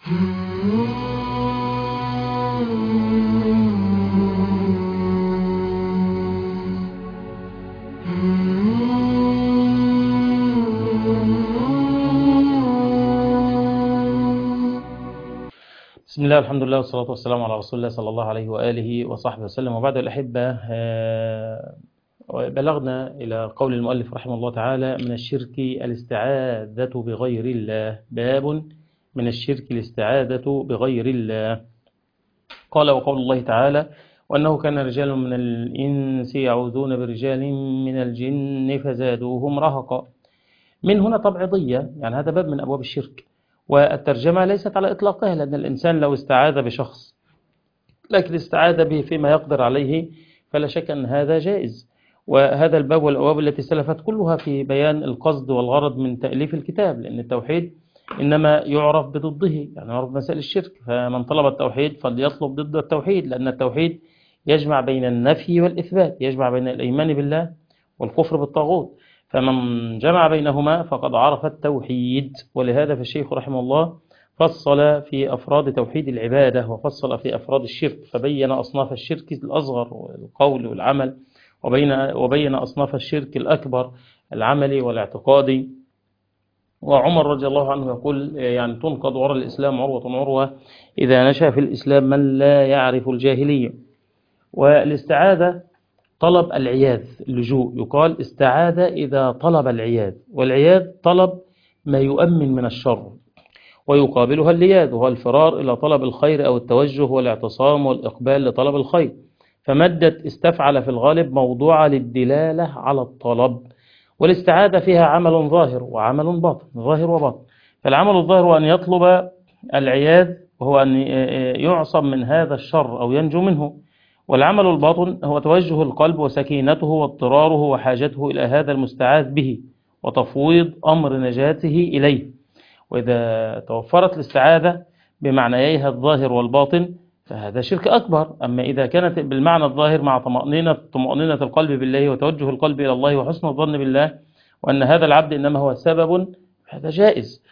بسم الله الحمد لله والصلاة والسلام على رسول الله صلى الله عليه وآله وصحبه وسلم. وبعد الأحبة، بلغنا إلى قول المؤلف رحمه الله تعالى: من الشرك الاستعاذة بغير الله. باب من الشرك الاستعاذة بغير الله. قال: وقول الله تعالى: وأنه كان رجال من الإنس يعوذون برجال من الجن فزادوهم رهقا. من هنا تبعيضية، يعني هذا باب من أبواب الشرك، والترجمة ليست على إطلاقها، لأن الإنسان لو استعاذ بشخص لكن استعاذ به فيما يقدر عليه فلا شك أن هذا جائز. وهذا الباب والأبواب التي سلفت كلها في بيان القصد والغرض من تأليف الكتاب، لأن التوحيد إنما يعرف بضده، يعني يعرف مسائل الشرك. فمن طلب التوحيد فليطلب ضد التوحيد، لأن التوحيد يجمع بين النفي والإثبات، يجمع بين الإيمان بالله والكفر بالطاغوت. فمن جمع بينهما فقد عرف التوحيد. ولهذا فالشيخ رحمه الله فصل في أفراد توحيد العبادة وفصل في أفراد الشرك، فبين أصناف الشرك الأصغر والقول والعمل، وبين أصناف الشرك الأكبر العملي والاعتقادي. وعمر رضي الله عنه يقول: يعني تنقض وراء الإسلام عروة عروة إذا نشأ في الإسلام من لا يعرف الجاهلية. والاستعاذة طلب العياذ، اللجوء، يقال استعاذ إذا طلب العياذ، والعياذ طلب ما يؤمن من الشر، ويقابلها اللياذ وهو الفرار إلى طلب الخير أو التوجه والاعتصام والإقبال لطلب الخير. فمادة استفعل في الغالب موضوعة للدلالة على الطلب. والاستعاذة فيها عمل ظاهر وعمل باطن، ظاهر وباطن. فالعمل الظاهر هو أن يطلب العياذ، وهو أن يعصم من هذا الشر أو ينجو منه. والعمل الباطن هو توجه القلب وسكينته واضطراره وحاجته إلى هذا المستعاذ به وتفويض أمر نجاته إليه. وإذا توفرت الاستعاذة بمعنييها الظاهر والباطن فهذا شرك أكبر. أما إذا كانت بالمعنى الظاهر مع طمأنينة القلب بالله وتوجه القلب إلى الله وحسن الظن بالله وأن هذا العبد إنما هو سبب، هذا جائز.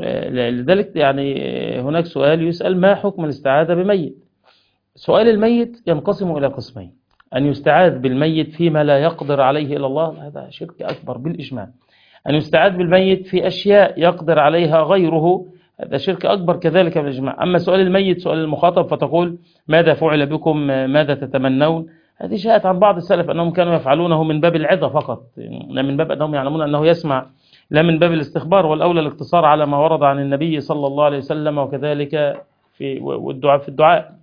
لذلك يعني هناك سؤال يسأل: ما حكم الاستعاذة بميت؟ سؤال الميت ينقسم إلى قسمين: أن يستعاذ بالميت فيما لا يقدر عليه إلا الله، هذا شرك أكبر بالإجماع. أن يستعاذ بالميت في أشياء يقدر عليها غيره، هذا شرك أكبر كذلك بالإجماع. أما سؤال الميت سؤال المخاطب، فتقول: ماذا فعل بكم؟ ماذا تتمنون؟ هذه جاءت عن بعض السلف أنهم كانوا يفعلونه من باب العظة فقط، لا من باب أنهم يعلمون أنه يسمع، لا من باب الاستخبار. والأولى الاقتصار على ما ورد عن النبي صلى الله عليه وسلم، وكذلك في الدعاء.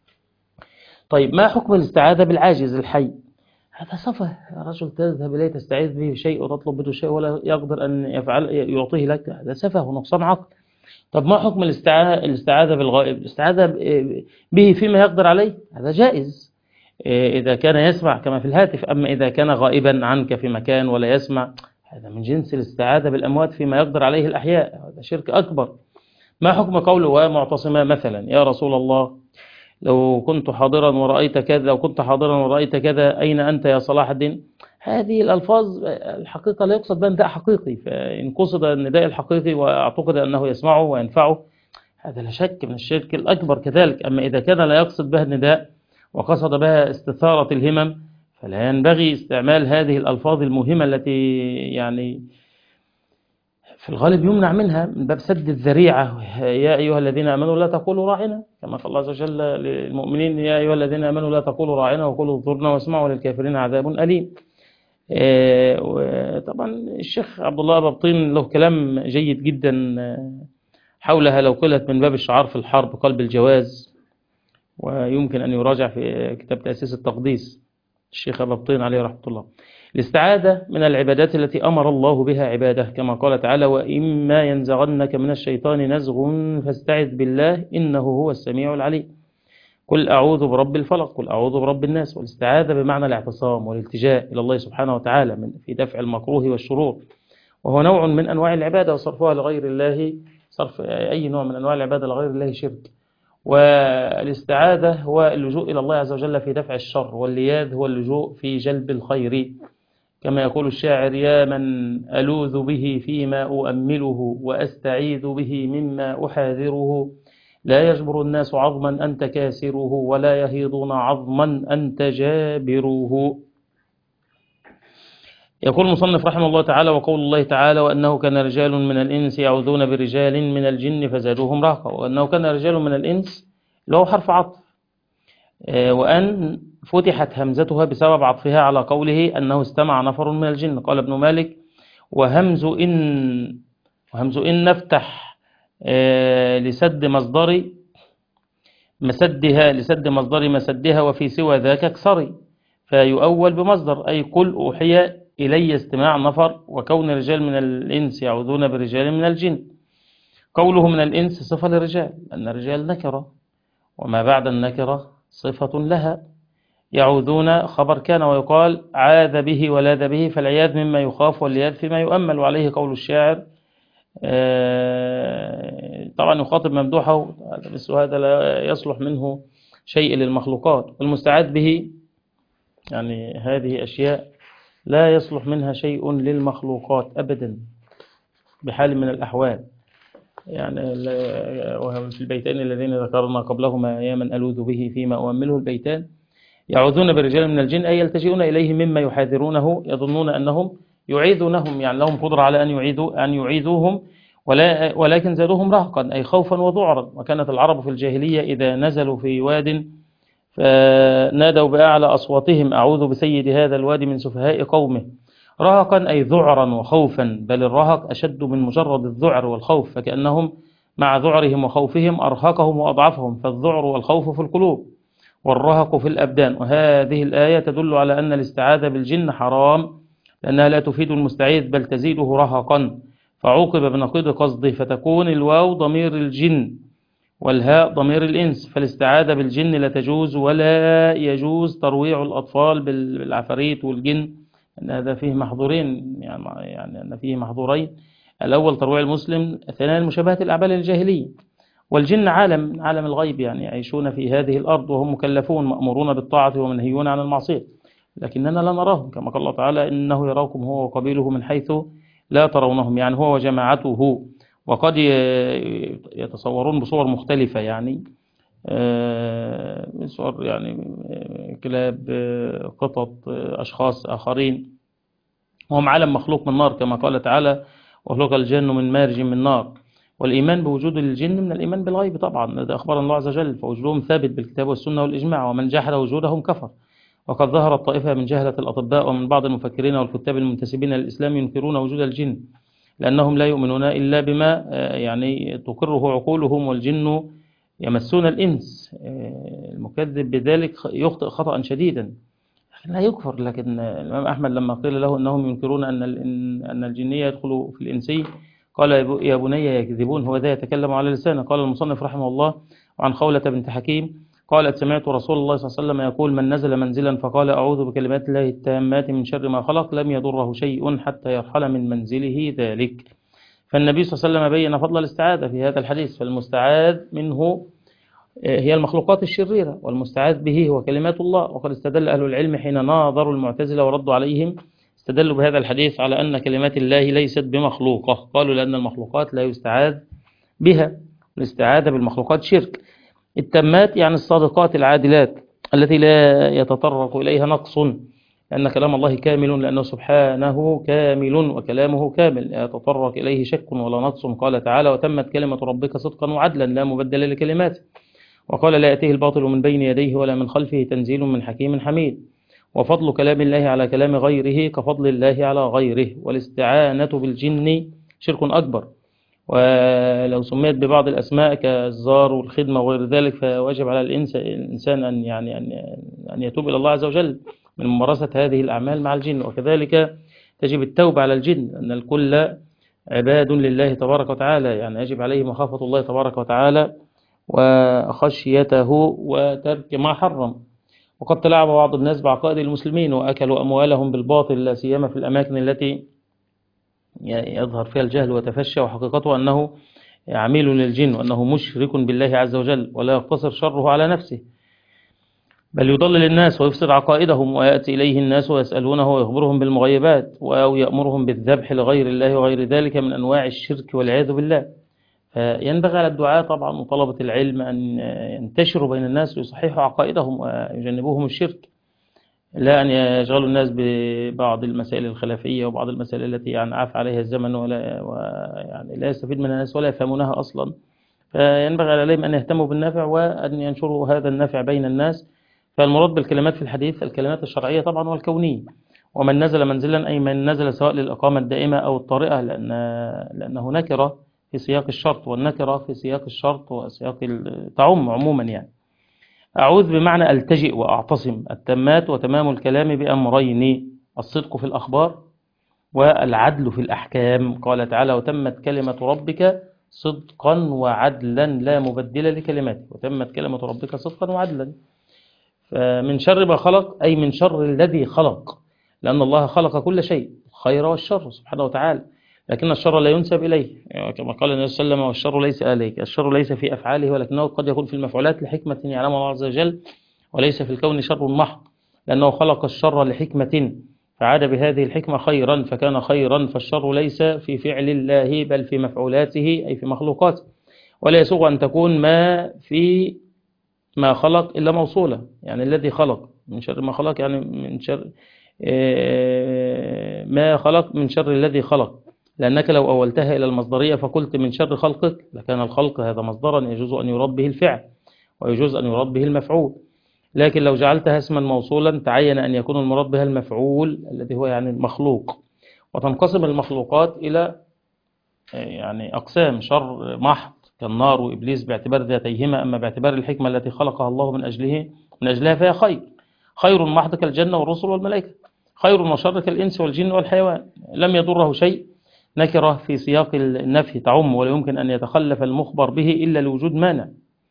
طيب، ما حكم الاستعاذة بالعاجز الحي؟ هذا سفه. رجل تذهب إليه تستعيذ به شيء وتطلب منه شيء ولا يقدر أن يفعل يعطيه لك، هذا سفه ونقصان عقل. طب ما حكم الاستعاذة بالغائب؟ الاستعاذة به فيما يقدر عليه، هذا جائز إذا كان يسمع كما في الهاتف. أما إذا كان غائبا عنك في مكان ولا يسمع، هذا من جنس الاستعاذة بالأموات فيما يقدر عليه الأحياء، هذا شرك أكبر. ما حكم قوله معتصما مثلا: يا رسول الله، لو كنت حاضرا ورأيت كذا، لو كنت حاضرا ورأيت كذا، أين أنت يا صلاح الدين؟ هذه الألفاظ الحقيقة لا يقصد بها نداء حقيقي، فإن قصد النداء الحقيقي وأعتقد أنه يسمعه وينفعه، هذا لا شك من الشرك الأكبر كذلك. أما إذا كان لا يقصد بها النداء وقصد بها استثارة الهمم، فلا ينبغي استعمال هذه الألفاظ المهمة التي يعني في الغالب يمنع منها من باب سد الذريعة. يا أيها الذين آمنوا لا تقولوا راعنا، كما قال الله عز وجل للمؤمنين: يا أيها الذين آمنوا لا تقولوا راعنا وقولوا انظرنا واسمعوا وللكافرين عذاب أليم. وطبعا الشيخ عبد الله بابطين له كلام جيد جدا حولها، لو قلت من باب الشعار في الحرب قلب الجواز، ويمكن أن يراجع في كتاب تأسيس التقديس الشيخ بابطين عليه رحمة الله. الاستعاذة من العبادات التي أمر الله بها عباده، كما قال تعالى: وإما ينزغنك من الشيطان نزغ فاستعذ بالله إنه هو السميع العليم. قل أعوذ برب الفلق، قل أعوذ برب الناس. والاستعاذة بمعنى الاعتصام والالتجاء إلى الله سبحانه وتعالى في دفع المكروه والشرور، وهو نوع من أنواع العبادة، وصرفها لغير الله، صرف أي نوع من أنواع العبادة لغير الله شرك. والاستعاذة هو اللجوء إلى الله عز وجل في دفع الشر، واللياذ هو اللجوء في جلب الخير، كما يقول الشاعر: يا من ألوذ به فيما أؤمله وأستعيذ به مما أحاذره، لا يجبر الناس عظما أنت كاسره، ولا يهيضون عظما أنت جابره. يقول المصنف رحمه الله تعالى: وقول الله تعالى: وأنه كان رجال من الإنس يعوذون برجال من الجن فزادوهم رهقا. وأنه كان رجال من الإنس اللي هو حرف عطف، وأن فتحت همزتها بسبب عطفها على قوله أنه استمع نفر من الجن. قال ابن مالك: وهمز إن نفتح لسد مصدر مسدها، وفي سوى ذاك اكسري، فيؤول بمصدر، أي قل أوحي إلي استماع نفر، وكون رجال من الإنس يعوذون برجال من الجن. قوله من الإنس صفة للرجال، أن الرجال نكرة، وما بعد النكرة صفة لها. يعوذون خبر كان، ويقال عاذ به ولاذ به، فالعياذ مما يخاف واللياذ فيما يؤمل. وعليه قول الشاعر، طبعا يخاطب ممدوحه، بس هذا لا يصلح منه شيء للمخلوقات. والمستعاذ به يعني هذه أشياء لا يصلح منها شيء للمخلوقات أبدا بحال من الأحوال. يعني في البيتين الذين ذكرنا قبلهما: يا من ألوذ به فيما أؤمله، البيتان. يعوذون برجال من الجن، أي يلتجئون إليه مما يحاذرونه، يظنون أنهم يعيذونهم، يعني لهم قدرة على أن يعيذوهم، ولكن زادوهم رهقا، أي خوفا وذعرا. وكانت العرب في الجاهلية إذا نزلوا في واد فنادوا بأعلى أصواتهم: أعوذ بسيد هذا الوادي من سفهاء قومه. رهقا أي ذعرا وخوفا، بل الرهق أشد من مجرد الذعر والخوف، فكأنهم مع ذعرهم وخوفهم أرهقهم وأضعفهم، فالذعر والخوف في القلوب والرهق في الأبدان. وهذه الآية تدل على أن الاستعاذة بالجن حرام، لأنها لا تفيد المستعيذ بل تزيده رهقا، فعوقب بنقيض قصده، فتكون الواو ضمير الجن والهاء ضمير الإنس. فالاستعاذة بالجن لا تجوز، ولا يجوز ترويع الأطفال بالعفاريت والجن، أن هذا فيه محظورين، يعني أن فيه محظورين: الأول ترويع المسلم، الثاني مشابهة الأعمال الجاهلية. والجن عالم الغيب، يعني يعيشون في هذه الأرض وهم مكلفون مأمورون بالطاعة ومنهيون عن المعصية، لكننا لا نراهم، كما قال الله تعالى: إنه يراكم هو وقبيله من حيث لا ترونهم، يعني هو وجماعته. وقد يتصورون بصور مختلفة، يعني صور يعني كلاب، قطط، أشخاص آخرين، وهم عالم مخلوق من نار، كما قال تعالى: وخلق الجن من مارج من نار. والإيمان بوجود الجن من الإيمان بالغيب طبعا، هذا أخبر الله عز وجل، فوجودهم ثابت بالكتاب والسنة والإجماع، ومن جحد وجودهم كفر. وقد ظهرت طائفة من جهلة الأطباء ومن بعض المفكرين والكتاب المنتسبين للإسلام ينكرون وجود الجن، لأنهم لا يؤمنون إلا بما يعني تقره عقولهم، والجن يمسون الإنس. المكذب بذلك يخطئ خطأ شديدا، لا يكفر. لكن الإمام أحمد لما قيل له أنهم ينكرون أن الجنية يدخل في الإنسي، قال: يا بني يكذبون، هو ذا يتكلم على لسانه. قال المصنف رحمه الله: وعن خولة بنت حكيم قالت: سمعت رسول الله صلى الله عليه وسلم يقول: من نزل منزلا فقال: أعوذ بكلمات الله التامات من شر ما خلق، لم يضره شيء حتى يرحل من منزله ذلك. فالنبي صلى الله عليه وسلم بين فضل الاستعاذة في هذا الحديث، فالمستعاذ منه هي المخلوقات الشريرة، والمستعاذ به هو كلمات الله. وقد استدل أهل العلم حين ناظروا المعتزلة وردوا عليهم، استدلوا بهذا الحديث على أن كلمات الله ليست بمخلوقة. قالوا: لأن المخلوقات لا يستعاذ بها، الاستعاذة بالمخلوقات شرك. التامات يعني الصادقات العادلات التي لا يتطرق إليها نقص، لأن كلام الله كامل، لأنه سبحانه كامل وكلامه كامل لا يتطرق إليه شك ولا نقص. قال تعالى: وتمت كلمة ربك صدقا وعدلا لا مبدل لكلماته. وقال: لا يأتيه الباطل من بين يديه ولا من خلفه تنزيل من حكيم حميد. وفضل كلام الله على كلام غيره كفضل الله على غيره. والاستعانة بالجن شرك أكبر، ولو سميت ببعض الأسماء كالزار والخدمة وغير ذلك، فواجب على الإنسان أن يتوب إلى الله عز وجل من ممارسة هذه الأعمال مع الجن. وكذلك تجب التوبة على الجن، أن الكل عباد لله تبارك وتعالى، يعني يجب عليه مخافة الله تبارك وتعالى وخشيته وترك ما حرم. وقد تلاعب بعض الناس بعقائد المسلمين وأكلوا أموالهم بالباطل، لا سيما في الأماكن التي يظهر فيها الجهل وتفشى، وحقيقته أنه عميل للجن، وأنه مشرك بالله عز وجل، ولا يقتصر شره على نفسه، بل يضلل الناس ويفسد عقائدهم، ويأتي إليه الناس ويسألونه ويخبرهم بالمغيبات، أو يأمرهم بالذبح لغير الله وغير ذلك من أنواع الشرك والعياذ بالله. فينبغي على الدعاة طبعا وطلبة العلم أن ينتشروا بين الناس ويصححوا عقائدهم ويجنبوهم الشرك، لا أن يشغلوا الناس ببعض المسائل الخلافية وبعض المسائل التي يعني عاف عليها الزمن ويعني لا يستفيد منها الناس ولا يفهمونها أصلا. فينبغي عليهم أن يهتموا بالنافع وأن ينشروا هذا النافع بين الناس. فالمراد بالكلمات في الحديث الكلمات الشرعية طبعا والكونية. ومن نزل منزلا أي من نزل سواء للإقامة الدائمة أو الطارئة، لأنه نكرة في سياق الشرط، والنكرة في سياق الشرط وسياق تعم عموما يعني. أعوذ بمعنى ألتجئ وأعتصم، التمات وتمام الكلام بأمرين: الصدق في الأخبار والعدل في الأحكام. قال تعالى: وتمت كلمة ربك صدقا وعدلا لا مبدل لكلماته. وتمت كلمة ربك صدقا وعدلا. فمن شر ما خلق أي من شر الذي خلق، لأن الله خلق كل شيء الخير والشر سبحانه وتعالى، لكن الشر لا ينسب إليه، كما قال النبي صلى الله عليه وسلم: والشر ليس إليك. الشر ليس في أفعاله، ولكنه قد يكون في المفعولات لحكمة يعلمها الله عز وجل، وليس في الكون شر محض، لأنه خلق الشر لحكمة فعاد بهذه الحكمة خيرا فكان خيرا. فالشر ليس في فعل الله بل في مفعولاته أي في مخلوقاته. ولا يسوغ أن تكون ما خلق إلا موصولة، يعني الذي خلق من شر ما خلق، يعني من شر ما خلق من شر الذي خلق، لأنك لو أولتها إلى المصدرية فقلت من شر خلقك لكان الخلق هذا مصدرا يجوز أن يراد به الفعل ويجوز أن يراد به المفعول. لكن لو جعلتها اسما موصولا تعين أن يكون المراد بها المفعول الذي هو يعني المخلوق. وتنقسم المخلوقات إلى يعني أقسام: شر محض كالنار وإبليس باعتبار ذاتيهما، أما باعتبار الحكمة التي خلقها الله من أجلها فهي خير محض كالجنة والرسل والملائكة، خير وشر كالإنس والجن والحيوان. لم يضره شيء، نكرة في سياق النفي تعم، ولا يمكن أن يتخلف المخبر به إلا لوجود مانع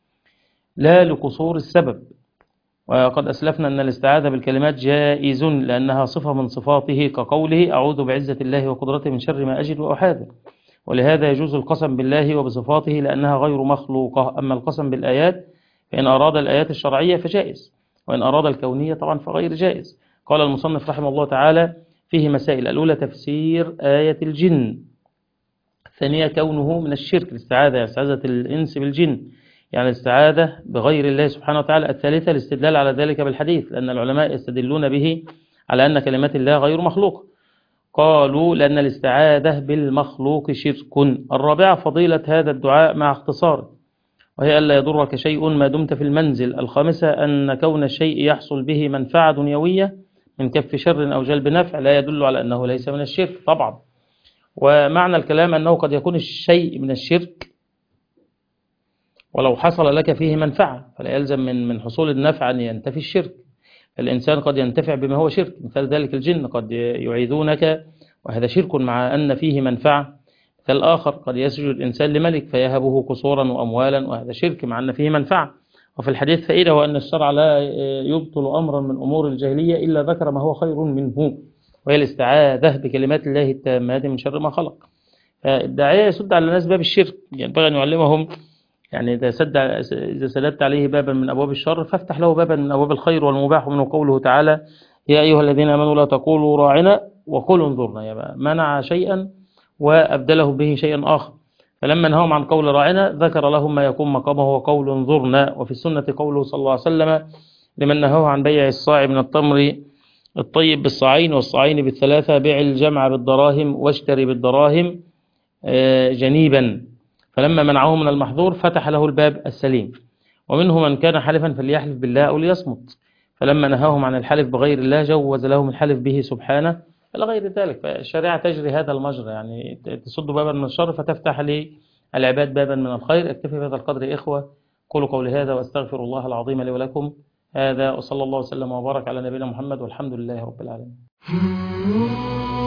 لا لقصور السبب. وقد أسلفنا أن الاستعاذة بالكلمات جائز لأنها صفة من صفاته، كقوله: أعوذ بعزة الله وقدرته من شر ما أجد وأحاذر. ولهذا يجوز القسم بالله وبصفاته لأنها غير مخلوقة. أما القسم بالآيات فإن أراد الآيات الشرعية فجائز، وإن أراد الكونية طبعا فغير جائز. قال المصنف رحمه الله تعالى: فيه مسائل: الأولى تفسير آية الجن، الثانية كونه من الشرك الاستعاذة، استعاذة الإنس بالجن يعني الاستعاذة بغير الله سبحانه وتعالى. الثالثة الاستدلال على ذلك بالحديث، لأن العلماء يستدلون به على أن كلمات الله غير مخلوق، قالوا لأن الاستعاذة بالمخلوق شرك. الرابعة فضيلة هذا الدعاء مع اختصاره، وهي ألا يضرك شيء ما دمت في المنزل. الخامسة أن كون الشيء يحصل به منفعة دنيوية من كف شر أو جلب نفع لا يدل على أنه ليس من الشرك طبعا. ومعنى الكلام أنه قد يكون الشيء من الشرك ولو حصل لك فيه منفعة، فلا يلزم من حصول النفع أن ينتفي الشرك. الإنسان قد ينتفع بما هو شرك، مثال ذلك الجن قد يعيذونك وهذا شرك مع أن فيه منفعة. مثال آخر قد يسجد الإنسان لملك فيهبه قصورا وأموالا وهذا شرك مع أن فيه منفعة. وفي الحديث فائدة، وأن الشرع لا يبطل أمرا من أمور الجاهلية إلا ذكر ما هو خير منه، وهي الاستعاذة بكلمات الله التامات من شر ما خلق. الداعية يسد على الناس باب الشرك، ينبغي أن يعلمهم يعني إذا سددت عليه بابا من أبواب الشر فافتح له بابا من أبواب الخير والمباح. ومنه قوله تعالى: يا أيها الذين آمنوا لا تقولوا راعنا وقولوا انظرنا. يعني منع شيئا وأبدله به شيئا آخر، فلما نهاهم عن قول راعنا ذكر لهم ما يكون مقامه وقول انظرنا. وفي السنة قوله صلى الله عليه وسلم لمن نهاه عن بيع الصاع من التمر الطيب بالصاعين والصاعين بالثلاثة: بيع الجمع بالدراهم واشتري بالدراهم جنيبا. فلما منعه من المحظور فتح له الباب السليم. ومنه من كان حلفا فليحلف بالله أو ليصمت، فلما نهاهم عن الحلف بغير الله جوز لهم الحلف به سبحانه إلى غير ذلك. فالشريعة تجري هذا المجرى، يعني تصد بابا من الشر فتفتح للعباد بابا من الخير. اكتفي بهذا القدر إخوة، قولوا قولي هذا واستغفر الله العظيم لي ولكم. هذا وصلى الله وسلم وبارك على نبينا محمد والحمد لله رب العالمين.